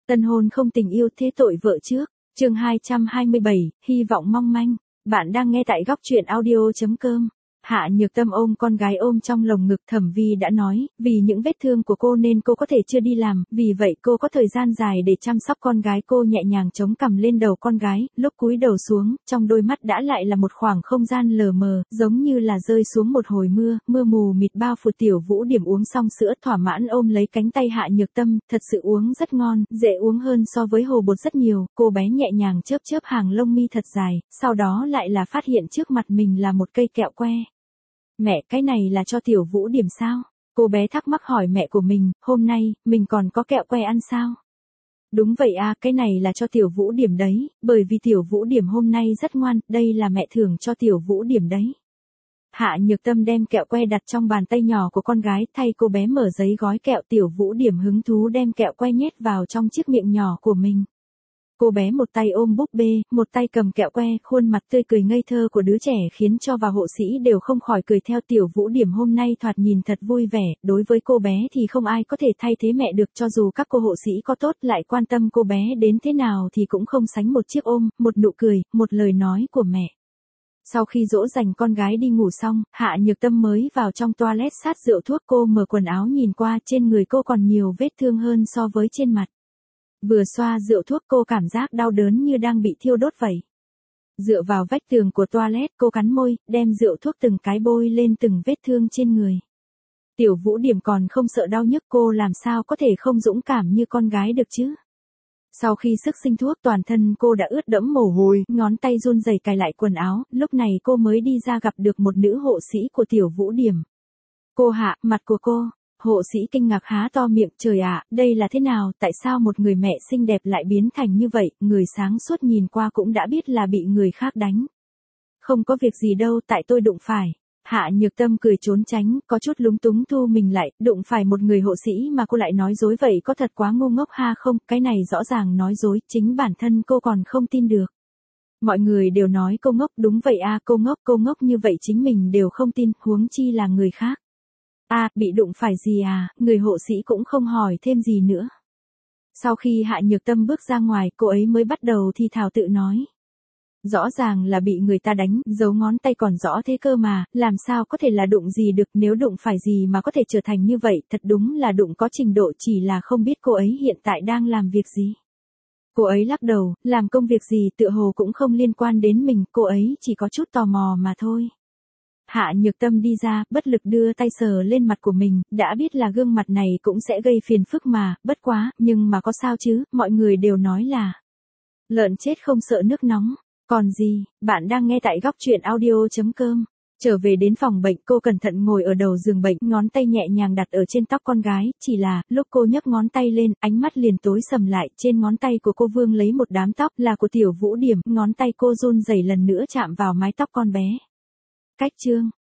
Tân hôn không tình yêu thế tội vợ trước. Chương 227, hy vọng mong manh. Bạn đang nghe tại góc truyện audio.com. Hạ Nhược Tâm ôm con gái ôm trong lồng ngực. Thẩm Vi đã nói, vì những vết thương của cô nên cô có thể chưa đi làm, vì vậy cô có thời gian dài để chăm sóc con gái. Cô nhẹ nhàng chống cằm lên đầu con gái, lúc cúi đầu xuống, trong đôi mắt đã lại là một khoảng không gian lờ mờ, giống như là rơi xuống một hồi mưa, mưa mù mịt bao phủ. Tiểu Vũ Điểm uống xong sữa thỏa mãn ôm lấy cánh tay Hạ Nhược Tâm, thật sự uống rất ngon, dễ uống hơn so với hồ bột rất nhiều. Cô bé nhẹ nhàng chớp chớp hàng lông mi thật dài, sau đó lại là phát hiện trước mặt mình là một cây kẹo que. Mẹ, cái này là cho Tiểu Vũ Điểm sao? Cô bé thắc mắc hỏi mẹ của mình, hôm nay, mình còn có kẹo que ăn sao? Đúng vậy à, cái này là cho Tiểu Vũ Điểm đấy, bởi vì Tiểu Vũ Điểm hôm nay rất ngoan, đây là mẹ thưởng cho Tiểu Vũ Điểm đấy. Hạ Nhược Tâm đem kẹo que đặt trong bàn tay nhỏ của con gái, thay cô bé mở giấy gói kẹo. Tiểu Vũ Điểm hứng thú đem kẹo que nhét vào trong chiếc miệng nhỏ của mình. Cô bé một tay ôm búp bê, một tay cầm kẹo que, khuôn mặt tươi cười ngây thơ của đứa trẻ khiến cho và hộ sĩ đều không khỏi cười theo. Tiểu Vũ Điểm hôm nay thoạt nhìn thật vui vẻ, đối với cô bé thì không ai có thể thay thế mẹ được, cho dù các cô hộ sĩ có tốt lại quan tâm cô bé đến thế nào thì cũng không sánh một chiếc ôm, một nụ cười, một lời nói của mẹ. Sau khi dỗ dành con gái đi ngủ xong, Hạ Nhược Tâm mới vào trong toilet sát rượu thuốc. Cô mở quần áo nhìn qua, trên người cô còn nhiều vết thương hơn so với trên mặt. Vừa xoa rượu thuốc cô cảm giác đau đớn như đang bị thiêu đốt vậy. Dựa vào vách tường của toilet, cô cắn môi, đem rượu thuốc từng cái bôi lên từng vết thương trên người. Tiểu Vũ Điểm còn không sợ đau nhức, cô làm sao có thể không dũng cảm như con gái được chứ? Sau khi sức sinh thuốc toàn thân cô đã ướt đẫm mồ hôi, ngón tay run rẩy cài lại quần áo, lúc này cô mới đi ra gặp được một nữ hộ sĩ của Tiểu Vũ Điểm. Cô Hạ, mặt của cô. Hộ sĩ kinh ngạc há to miệng, trời ạ, đây là thế nào, tại sao một người mẹ xinh đẹp lại biến thành như vậy? Người sáng suốt nhìn qua cũng đã biết là bị người khác đánh. Không có việc gì đâu, tại tôi đụng phải. Hạ Nhược Tâm cười trốn tránh, có chút lúng túng thu mình lại, đụng phải một người hộ sĩ mà cô lại nói dối vậy có thật quá ngu ngốc ha không, cái này rõ ràng nói dối, chính bản thân cô còn không tin được. Mọi người đều nói cô ngốc, đúng vậy à, cô ngốc như vậy chính mình đều không tin, huống chi là người khác. À, bị đụng phải gì à, người hộ sĩ cũng không hỏi thêm gì nữa. Sau khi Hạ Nhược Tâm bước ra ngoài, cô ấy mới bắt đầu thì thào tự nói. Rõ ràng là bị người ta đánh, dấu ngón tay còn rõ thế cơ mà, làm sao có thể là đụng gì được, nếu đụng phải gì mà có thể trở thành như vậy, thật đúng là đụng có trình độ, chỉ là không biết cô ấy hiện tại đang làm việc gì. Cô ấy lắc đầu, làm công việc gì tựa hồ cũng không liên quan đến mình, cô ấy chỉ có chút tò mò mà thôi. Hạ Nhược Tâm đi ra, bất lực đưa tay sờ lên mặt của mình, đã biết là gương mặt này cũng sẽ gây phiền phức mà, bất quá, nhưng mà có sao chứ, mọi người đều nói là lợn chết không sợ nước nóng. Còn gì, bạn đang nghe tại góc truyện audio.com. Trở về đến phòng bệnh, cô cẩn thận ngồi ở đầu giường bệnh, ngón tay nhẹ nhàng đặt ở trên tóc con gái, chỉ là, lúc cô nhấc ngón tay lên, ánh mắt liền tối sầm lại, trên ngón tay của cô vương lấy một đám tóc là của Tiểu Vũ Điểm, ngón tay cô run rẩy lần nữa chạm vào mái tóc con bé. Cách chương